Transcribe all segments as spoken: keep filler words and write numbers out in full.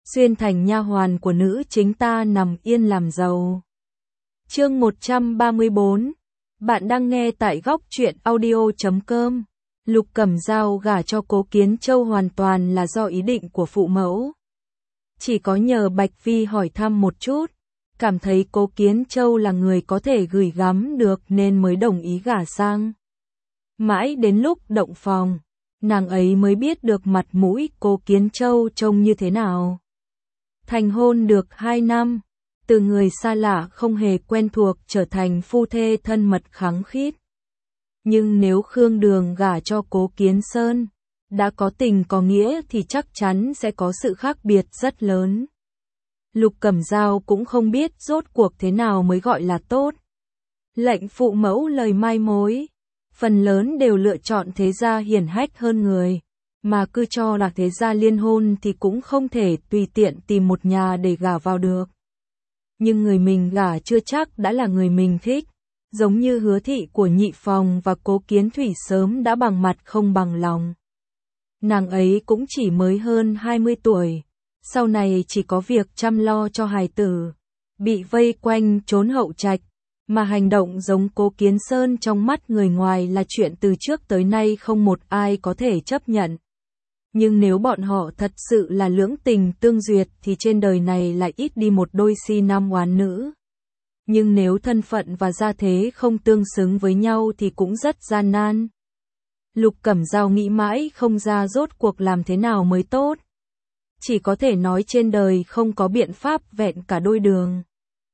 xuyên thành nha hoàn của nữ chính ta nằm yên làm giàu. Chương một trăm ba mươi bốn. Bạn đang nghe tại góc truyện audio chấm com. Lục Cẩm Dao gả cho Cố Kiến Châu hoàn toàn là do ý định của phụ mẫu. Chỉ có nhờ Bạch Vi hỏi thăm một chút, cảm thấy Cố Kiến Châu là người có thể gửi gắm được nên mới đồng ý gả sang. Mãi đến lúc động phòng, nàng ấy mới biết được mặt mũi Cố Kiến Châu trông như thế nào. Thành hôn được hai năm, từ người xa lạ không hề quen thuộc trở thành phu thê thân mật khăng khít. Nhưng nếu Khương Đường gả cho Cố Kiến Sơn, đã có tình có nghĩa thì chắc chắn sẽ có sự khác biệt rất lớn. Lục Cẩm Dao cũng không biết rốt cuộc thế nào mới gọi là tốt. Lệnh phụ mẫu lời mai mối, phần lớn đều lựa chọn thế gia hiển hách hơn người, mà cứ cho là thế gia liên hôn thì cũng không thể tùy tiện tìm một nhà để gả vào được. Nhưng người mình gả chưa chắc đã là người mình thích, giống như Hứa thị của Nhị Phòng và Cố Kiến Thủy sớm đã bằng mặt không bằng lòng. Nàng ấy cũng chỉ mới hơn hai mươi tuổi, sau này chỉ có việc chăm lo cho hài tử, bị vây quanh trốn hậu trạch, mà hành động giống Cố Kiến Sơn trong mắt người ngoài là chuyện từ trước tới nay không một ai có thể chấp nhận. Nhưng nếu bọn họ thật sự là lưỡng tình tương duyệt thì trên đời này lại ít đi một đôi si nam oán nữ. Nhưng nếu thân phận và gia thế không tương xứng với nhau thì cũng rất gian nan. Lục Cẩm Dao nghĩ mãi không ra rốt cuộc làm thế nào mới tốt. Chỉ có thể nói trên đời không có biện pháp vẹn cả đôi đường.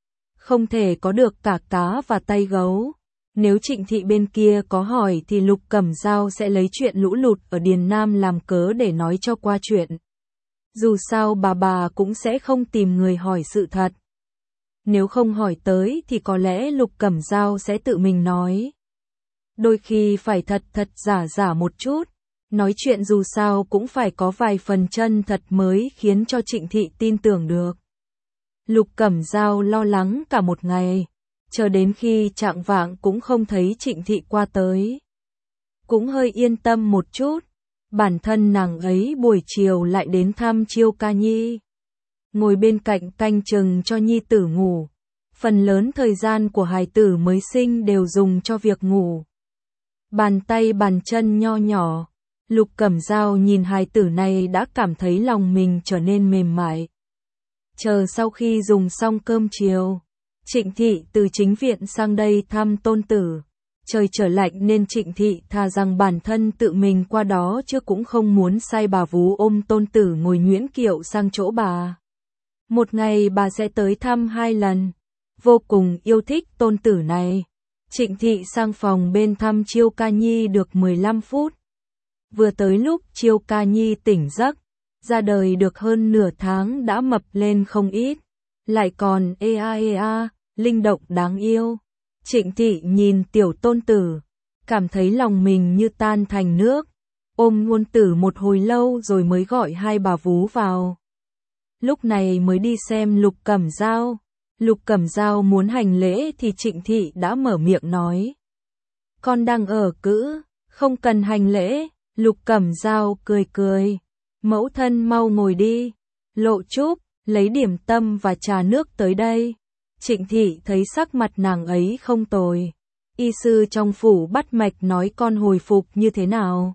Không thể có được cả cá và tay gấu. Nếu Trịnh thị bên kia có hỏi thì Lục Cẩm Dao sẽ lấy chuyện lũ lụt ở Điền Nam làm cớ để nói cho qua chuyện. Dù sao bà bà cũng sẽ không tìm người hỏi sự thật. Nếu không hỏi tới thì có lẽ Lục Cẩm Dao sẽ tự mình nói. Đôi khi phải thật thật giả giả một chút, nói chuyện dù sao cũng phải có vài phần chân thật mới khiến cho Trịnh thị tin tưởng được. Lục Cẩm Dao lo lắng cả một ngày, chờ đến khi chạng vạng cũng không thấy Trịnh thị qua tới. Cũng hơi yên tâm một chút, bản thân nàng ấy buổi chiều lại đến thăm Chiêu Ca Nhi. Ngồi bên cạnh canh chừng cho nhi tử ngủ. Phần lớn thời gian của hài tử mới sinh đều dùng cho việc ngủ. Bàn tay bàn chân nho nhỏ, Lục Cẩm Dao nhìn hài tử này đã cảm thấy lòng mình trở nên mềm mại. Chờ sau khi dùng xong cơm chiều, Trịnh thị từ chính viện sang đây thăm tôn tử. Trời trở lạnh nên Trịnh thị thà rằng bản thân tự mình qua đó chứ cũng không muốn sai bà vú ôm tôn tử ngồi nhuyễn kiệu sang chỗ bà. Một ngày bà sẽ tới thăm hai lần, vô cùng yêu thích tôn tử này. Trịnh thị sang phòng bên thăm Chiêu Ca Nhi được mười lăm phút. Vừa tới lúc Chiêu Ca Nhi tỉnh giấc, ra đời được hơn nửa tháng đã mập lên không ít, lại còn ea ea, linh động đáng yêu. Trịnh thị nhìn tiểu tôn tử, cảm thấy lòng mình như tan thành nước, ôm ngôn tử một hồi lâu rồi mới gọi hai bà vú vào. Lúc này mới đi xem Lục Cẩm Dao. Lục Cẩm Dao muốn hành lễ thì Trịnh thị đã mở miệng nói. Con đang ở cữ, không cần hành lễ. Lục Cẩm Dao cười cười. Mẫu thân mau ngồi đi. Lộ Trúc, lấy điểm tâm và trà nước tới đây. Trịnh thị thấy sắc mặt nàng ấy không tồi. Y sư trong phủ bắt mạch nói con hồi phục như thế nào?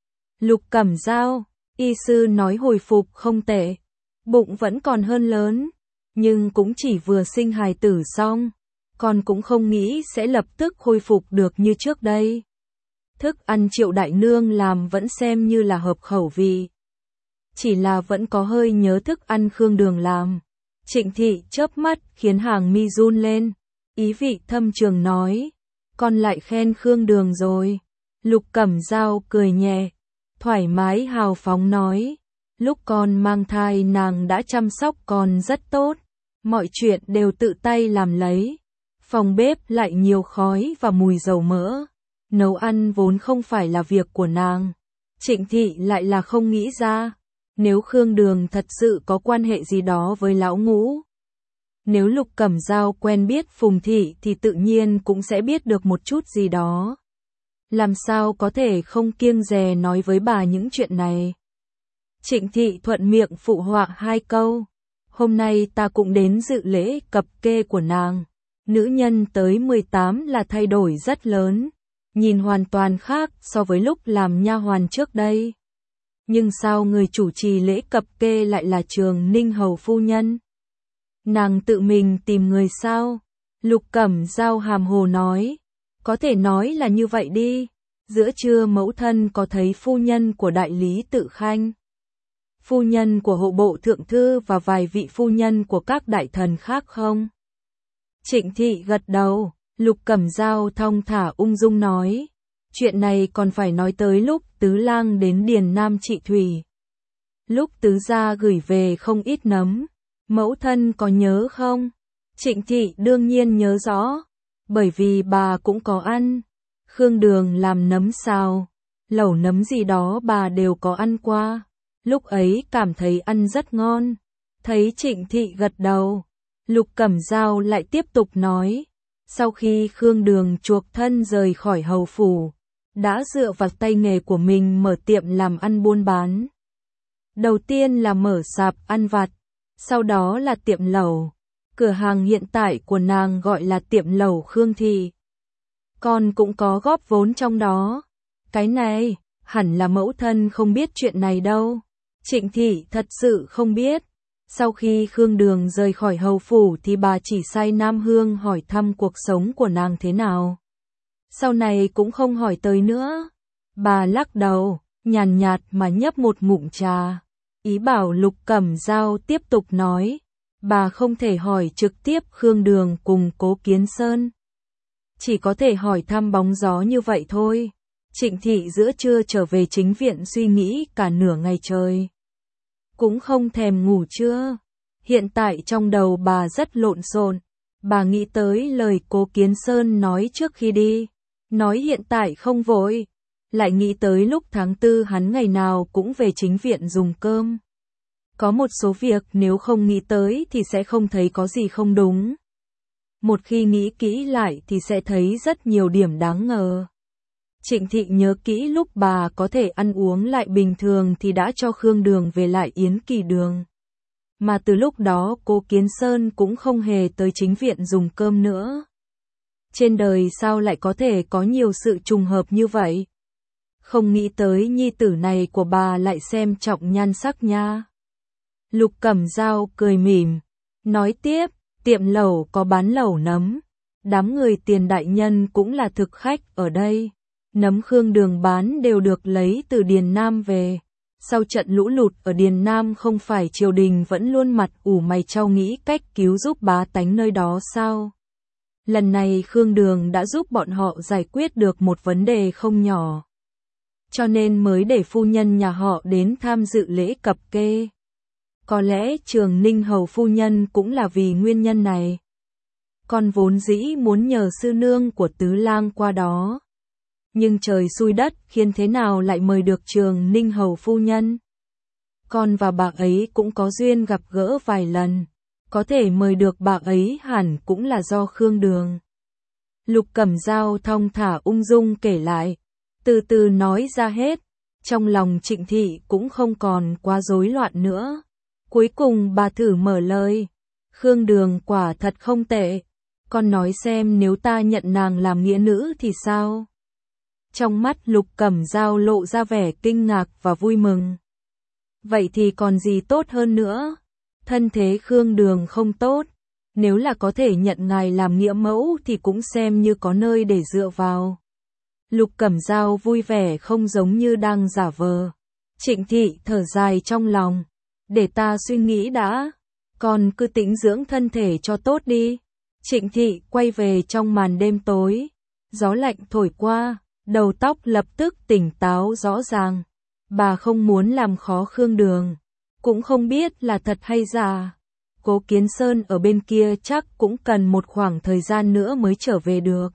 Lục Cẩm Dao, y sư nói hồi phục không tệ. Bụng vẫn còn hơn lớn, nhưng cũng chỉ vừa sinh hài tử xong, con cũng không nghĩ sẽ lập tức khôi phục được như trước đây. Thức ăn Triệu đại nương làm vẫn xem như là hợp khẩu vị. Chỉ là vẫn có hơi nhớ thức ăn Khương Đường làm. Trịnh thị chớp mắt khiến hàng mi run lên, ý vị thâm trường nói, con lại khen Khương Đường rồi. Lục Cẩm Dao cười nhẹ, thoải mái hào phóng nói. Lúc con mang thai nàng đã chăm sóc con rất tốt, mọi chuyện đều tự tay làm lấy. Phòng bếp lại nhiều khói và mùi dầu mỡ, nấu ăn vốn không phải là việc của nàng. Trịnh thị lại là không nghĩ ra, nếu Khương Đường thật sự có quan hệ gì đó với lão Ngũ. Nếu Lục Cẩm Dao quen biết Phùng thị thì tự nhiên cũng sẽ biết được một chút gì đó. Làm sao có thể không kiêng dè nói với bà những chuyện này. Trịnh Thị thuận miệng phụ họa hai câu. Hôm nay ta cũng đến dự lễ cập kê của nàng. Nữ nhân tới mười tám là thay đổi rất lớn, nhìn hoàn toàn khác so với lúc làm nha hoàn trước đây. Nhưng sao người chủ trì lễ cập kê lại là Trường Ninh hầu phu nhân? Nàng tự mình tìm người sao? Lục Cẩm Dao hàm hồ nói. Có thể nói là như vậy đi. Giữa trưa mẫu thân có thấy phu nhân của đại lý Tự Khanh, phu nhân của hộ bộ thượng thư và vài vị phu nhân của các đại thần khác không? Trịnh Thị gật đầu. Lục Cẩm Dao thong thả ung dung nói. Chuyện này còn phải nói tới lúc tứ lang đến Điền Nam trị thủy. Lúc tứ gia gửi về không ít nấm. Mẫu thân có nhớ không? Trịnh Thị đương nhiên nhớ rõ. Bởi vì bà cũng có ăn. Khương Đường làm nấm xào, lẩu nấm gì đó bà đều có ăn qua. Lúc ấy cảm thấy ăn rất ngon. Thấy Trịnh Thị gật đầu, Lục Cẩm Dao lại tiếp tục nói. Sau khi Khương Đường chuộc thân rời khỏi hầu phủ, đã dựa vào tay nghề của mình mở tiệm làm ăn buôn bán. Đầu tiên là mở sạp ăn vặt, sau đó là tiệm lẩu. Cửa hàng hiện tại của nàng gọi là tiệm lẩu Khương Thị. Con cũng có góp vốn trong đó. Cái này, hẳn là mẫu thân không biết chuyện này đâu. Trịnh Thị thật sự không biết. Sau khi Khương Đường rời khỏi hầu phủ thì bà chỉ sai Nam Hương hỏi thăm cuộc sống của nàng thế nào. Sau này cũng không hỏi tới nữa. Bà lắc đầu, nhàn nhạt mà nhấp một ngụm trà. Ý bảo Lục Cẩm Dao tiếp tục nói. Bà không thể hỏi trực tiếp Khương Đường cùng Cố Kiến Sơn. Chỉ có thể hỏi thăm bóng gió như vậy thôi. Trịnh Thị giữa trưa trở về chính viện suy nghĩ cả nửa ngày trời. Cũng không thèm ngủ trưa. Hiện tại trong đầu bà rất lộn xộn. Bà nghĩ tới lời Cố Kiến Sơn nói trước khi đi. Nói hiện tại không vội. Lại nghĩ tới lúc tháng tư hắn ngày nào cũng về chính viện dùng cơm. Có một số việc nếu không nghĩ tới thì sẽ không thấy có gì không đúng. Một khi nghĩ kỹ lại thì sẽ thấy rất nhiều điểm đáng ngờ. Trịnh Thị nhớ kỹ lúc bà có thể ăn uống lại bình thường thì đã cho Khương Đường về lại Yến Kỳ Đường. Mà từ lúc đó Cố Kiến Sơn cũng không hề tới chính viện dùng cơm nữa. Trên đời sao lại có thể có nhiều sự trùng hợp như vậy? Không nghĩ tới nhi tử này của bà lại xem trọng nhan sắc nha. Lục Cẩm Dao cười mỉm, nói tiếp, tiệm lẩu có bán lẩu nấm. Đám người Tiền đại nhân cũng là thực khách ở đây. Nấm Khương Đường bán đều được lấy từ Điền Nam về. Sau trận lũ lụt ở Điền Nam không phải triều đình vẫn luôn mặt ủ mày trao nghĩ cách cứu giúp bá tánh nơi đó sao? Lần này Khương Đường đã giúp bọn họ giải quyết được một vấn đề không nhỏ. Cho nên mới để phu nhân nhà họ đến tham dự lễ cập kê. Có lẽ Trường Ninh hầu phu nhân cũng là vì nguyên nhân này. Con vốn dĩ muốn nhờ sư nương của tứ lang qua đó. Nhưng trời xui đất khiến thế nào lại mời được Trường Ninh hầu phu nhân. Con và bà ấy cũng có duyên gặp gỡ vài lần. Có thể mời được bà ấy hẳn cũng là do Khương Đường. Lục Cẩm Dao thong thả ung dung kể lại. Từ từ nói ra hết. Trong lòng Trịnh Thị cũng không còn quá rối loạn nữa. Cuối cùng bà thử mở lời. Khương Đường quả thật không tệ. Con nói xem nếu ta nhận nàng làm nghĩa nữ thì sao? Trong mắt Lục Cẩm Dao lộ ra vẻ kinh ngạc và vui mừng. Vậy thì còn gì tốt hơn nữa? Thân thế Khương Đường không tốt. Nếu là có thể nhận ngài làm nghĩa mẫu thì cũng xem như có nơi để dựa vào. Lục Cẩm Dao vui vẻ không giống như đang giả vờ. Trịnh Thị thở dài trong lòng. Để ta suy nghĩ đã. Con cứ tĩnh dưỡng thân thể cho tốt đi. Trịnh Thị quay về trong màn đêm tối. Gió lạnh thổi qua, đầu tóc lập tức tỉnh táo rõ ràng. Bà không muốn làm khó Khương Đường. Cũng không biết là thật hay giả. Cố Kiến Sơn ở bên kia chắc cũng cần một khoảng thời gian nữa mới trở về được.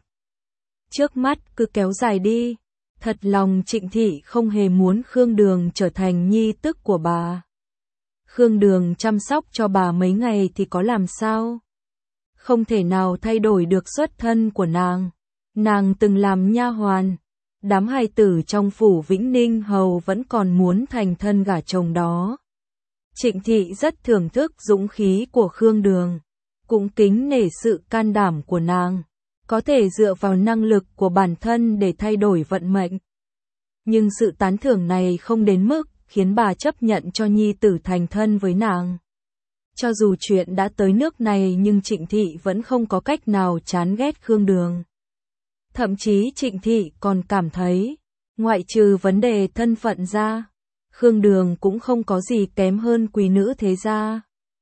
Trước mắt cứ kéo dài đi. Thật lòng Trịnh Thị không hề muốn Khương Đường trở thành nhi tức của bà. Khương Đường chăm sóc cho bà mấy ngày thì có làm sao? Không thể nào thay đổi được xuất thân của nàng. Nàng từng làm nha hoàn. đám hài tử trong phủ Vĩnh Ninh Hầu vẫn còn muốn thành thân gả chồng đó. Trịnh Thị rất thưởng thức dũng khí của Khương Đường, cũng kính nể sự can đảm của nàng, có thể dựa vào năng lực của bản thân để thay đổi vận mệnh. Nhưng sự tán thưởng này không đến mức khiến bà chấp nhận cho nhi tử thành thân với nàng. Cho dù chuyện đã tới nước này nhưng Trịnh Thị vẫn không có cách nào chán ghét Khương Đường. Thậm chí Trịnh Thị còn cảm thấy, ngoại trừ vấn đề thân phận ra, Khương Đường cũng không có gì kém hơn quý nữ thế gia.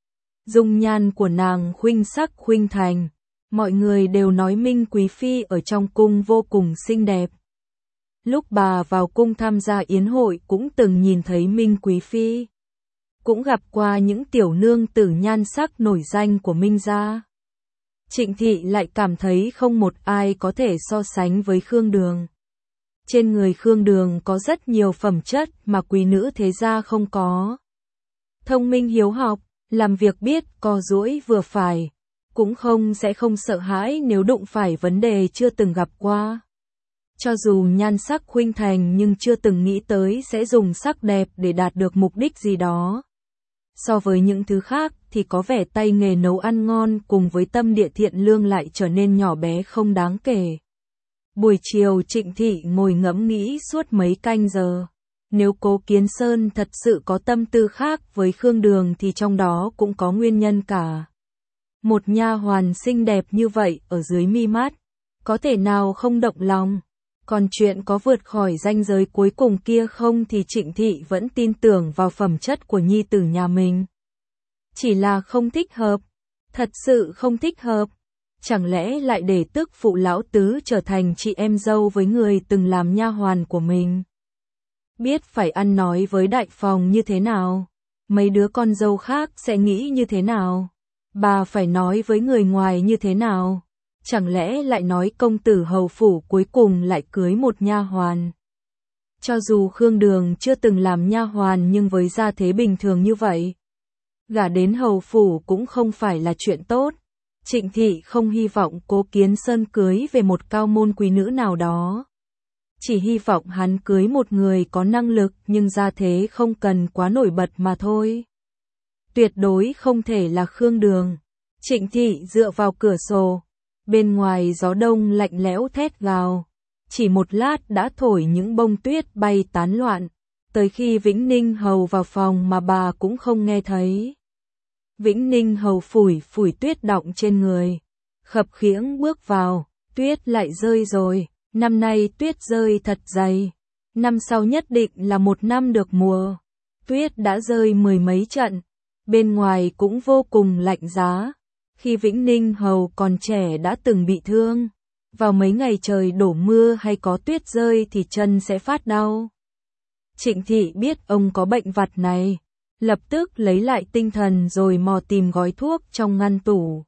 Dung nhan của nàng khuynh sắc khuynh thành, mọi người đều nói Minh Quý Phi ở trong cung vô cùng xinh đẹp. Lúc bà vào cung tham gia yến hội cũng từng nhìn thấy Minh Quý Phi, cũng gặp qua những tiểu nương tử nhan sắc nổi danh của Minh gia. Trịnh Thị lại cảm thấy không một ai có thể so sánh với Khương Đường. Trên người Khương Đường có rất nhiều phẩm chất mà quý nữ thế gia không có. Thông minh hiếu học, làm việc biết co duỗi vừa phải, cũng không sẽ không sợ hãi nếu đụng phải vấn đề chưa từng gặp qua. Cho dù nhan sắc khuynh thành nhưng chưa từng nghĩ tới sẽ dùng sắc đẹp để đạt được mục đích gì đó. So với những thứ khác thì có vẻ tay nghề nấu ăn ngon cùng với tâm địa thiện lương lại trở nên nhỏ bé không đáng kể. Buổi chiều Trịnh Thị ngồi ngẫm nghĩ suốt mấy canh giờ. Nếu Cố Kiến Sơn thật sự có tâm tư khác với Khương Đường thì trong đó cũng có nguyên nhân cả. Một nha hoàn xinh đẹp như vậy ở dưới mi mắt, có thể nào không động lòng? Còn chuyện có vượt khỏi ranh giới cuối cùng kia không thì Trịnh Thị vẫn tin tưởng vào phẩm chất của nhi tử nhà mình. Chỉ là không thích hợp, thật sự không thích hợp. Chẳng lẽ lại để tức phụ lão tứ trở thành chị em dâu với người từng làm nha hoàn của mình? Biết phải ăn nói với đại phòng như thế nào? Mấy đứa con dâu khác sẽ nghĩ như thế nào? Bà phải nói với người ngoài như thế nào? Chẳng lẽ lại nói công tử hầu phủ cuối cùng lại cưới một nha hoàn? Cho dù Khương Đường chưa từng làm nha hoàn nhưng với gia thế bình thường như vậy, gả đến hầu phủ cũng không phải là chuyện tốt. Trịnh Thị không hy vọng Cố Kiến Sơn cưới về một cao môn quý nữ nào đó. Chỉ hy vọng hắn cưới một người có năng lực nhưng gia thế không cần quá nổi bật mà thôi. Tuyệt đối không thể là Khương Đường. Trịnh Thị dựa vào cửa sổ. Bên ngoài gió đông lạnh lẽo thét gào. Chỉ một lát đã thổi những bông tuyết bay tán loạn. Tới khi Vĩnh Ninh Hầu vào phòng mà bà cũng không nghe thấy. Vĩnh Ninh Hầu phủi phủi tuyết đọng trên người. Khập khiễng bước vào. Tuyết lại rơi rồi. Năm nay tuyết rơi thật dày. Năm sau nhất định là một năm được mùa. Tuyết đã rơi mười mấy trận. Bên ngoài cũng vô cùng lạnh giá. Khi Vĩnh Ninh Hầu còn trẻ đã từng bị thương. Vào mấy ngày trời đổ mưa hay có tuyết rơi thì chân sẽ phát đau. Trịnh Thị biết ông có bệnh vặt này. Lập tức lấy lại tinh thần rồi mò tìm gói thuốc trong ngăn tủ.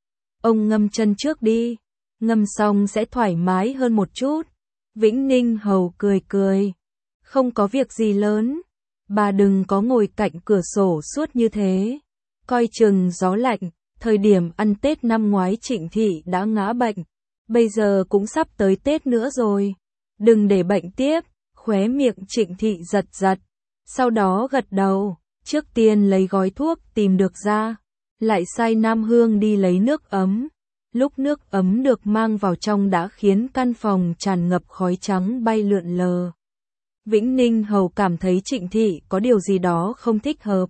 Ông ngâm chân trước đi. Ngâm xong sẽ thoải mái hơn một chút. Vĩnh Ninh Hầu cười cười. Không có việc gì lớn. Bà đừng có ngồi cạnh cửa sổ suốt như thế. Coi chừng gió lạnh. Thời điểm ăn Tết năm ngoái Trịnh Thị đã ngã bệnh. Bây giờ cũng sắp tới Tết nữa rồi. Đừng để bệnh tiếp. Khóe miệng Trịnh Thị giật giật. Sau đó gật đầu. Trước tiên lấy gói thuốc tìm được ra. Lại sai Nam Hương đi lấy nước ấm. Lúc nước ấm được mang vào trong đã khiến căn phòng tràn ngập khói trắng bay lượn lờ. Vĩnh Ninh Hầu cảm thấy Trịnh Thị có điều gì đó không thích hợp.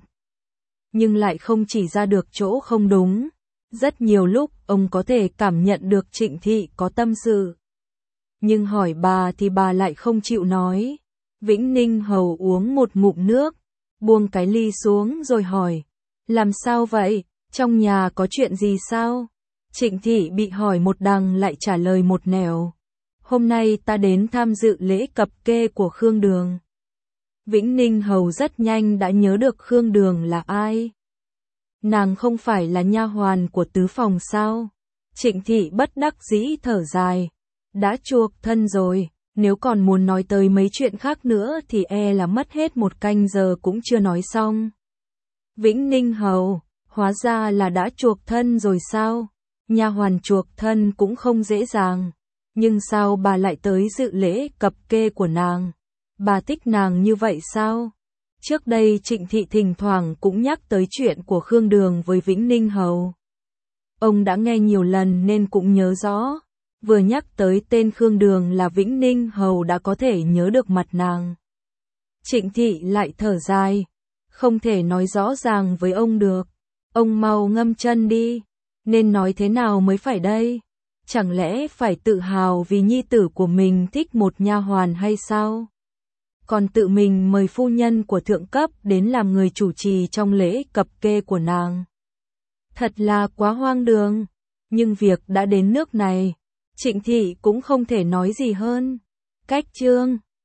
Nhưng lại không chỉ ra được chỗ không đúng. Rất nhiều lúc ông có thể cảm nhận được Trịnh Thị có tâm sự. Nhưng hỏi bà thì bà lại không chịu nói. Vĩnh Ninh Hầu uống một ngụm nước, buông cái ly xuống rồi hỏi. Làm sao vậy? Trong nhà có chuyện gì sao? Trịnh Thị bị hỏi một đằng lại trả lời một nẻo. Hôm nay ta đến tham dự lễ cập kê của Khương Đường. Vĩnh Ninh Hầu rất nhanh đã nhớ được Khương Đường là ai. Nàng không phải là nha hoàn của tứ phòng sao? Trịnh Thị bất đắc dĩ thở dài. Đã chuộc thân rồi, nếu còn muốn nói tới mấy chuyện khác nữa thì e là mất hết một canh giờ cũng chưa nói xong. Vĩnh Ninh Hầu, hóa ra là đã chuộc thân rồi sao? Nha hoàn chuộc thân cũng không dễ dàng. Nhưng sao bà lại tới dự lễ cập kê của nàng? Bà thích nàng như vậy sao? Trước đây Trịnh Thị thỉnh thoảng cũng nhắc tới chuyện của Khương Đường với Vĩnh Ninh Hầu. Ông đã nghe nhiều lần nên cũng nhớ rõ. Vừa nhắc tới tên Khương Đường là Vĩnh Ninh Hầu đã có thể nhớ được mặt nàng. Trịnh Thị lại thở dài. Không thể nói rõ ràng với ông được. Ông mau ngâm chân đi. Nên nói thế nào mới phải đây? Chẳng lẽ phải tự hào vì nhi tử của mình thích một nha hoàn hay sao? Còn tự mình mời phu nhân của thượng cấp đến làm người chủ trì trong lễ cập kê của nàng. Thật là quá hoang đường. Nhưng việc đã đến nước này, Trịnh Thị cũng không thể nói gì hơn. Cách chương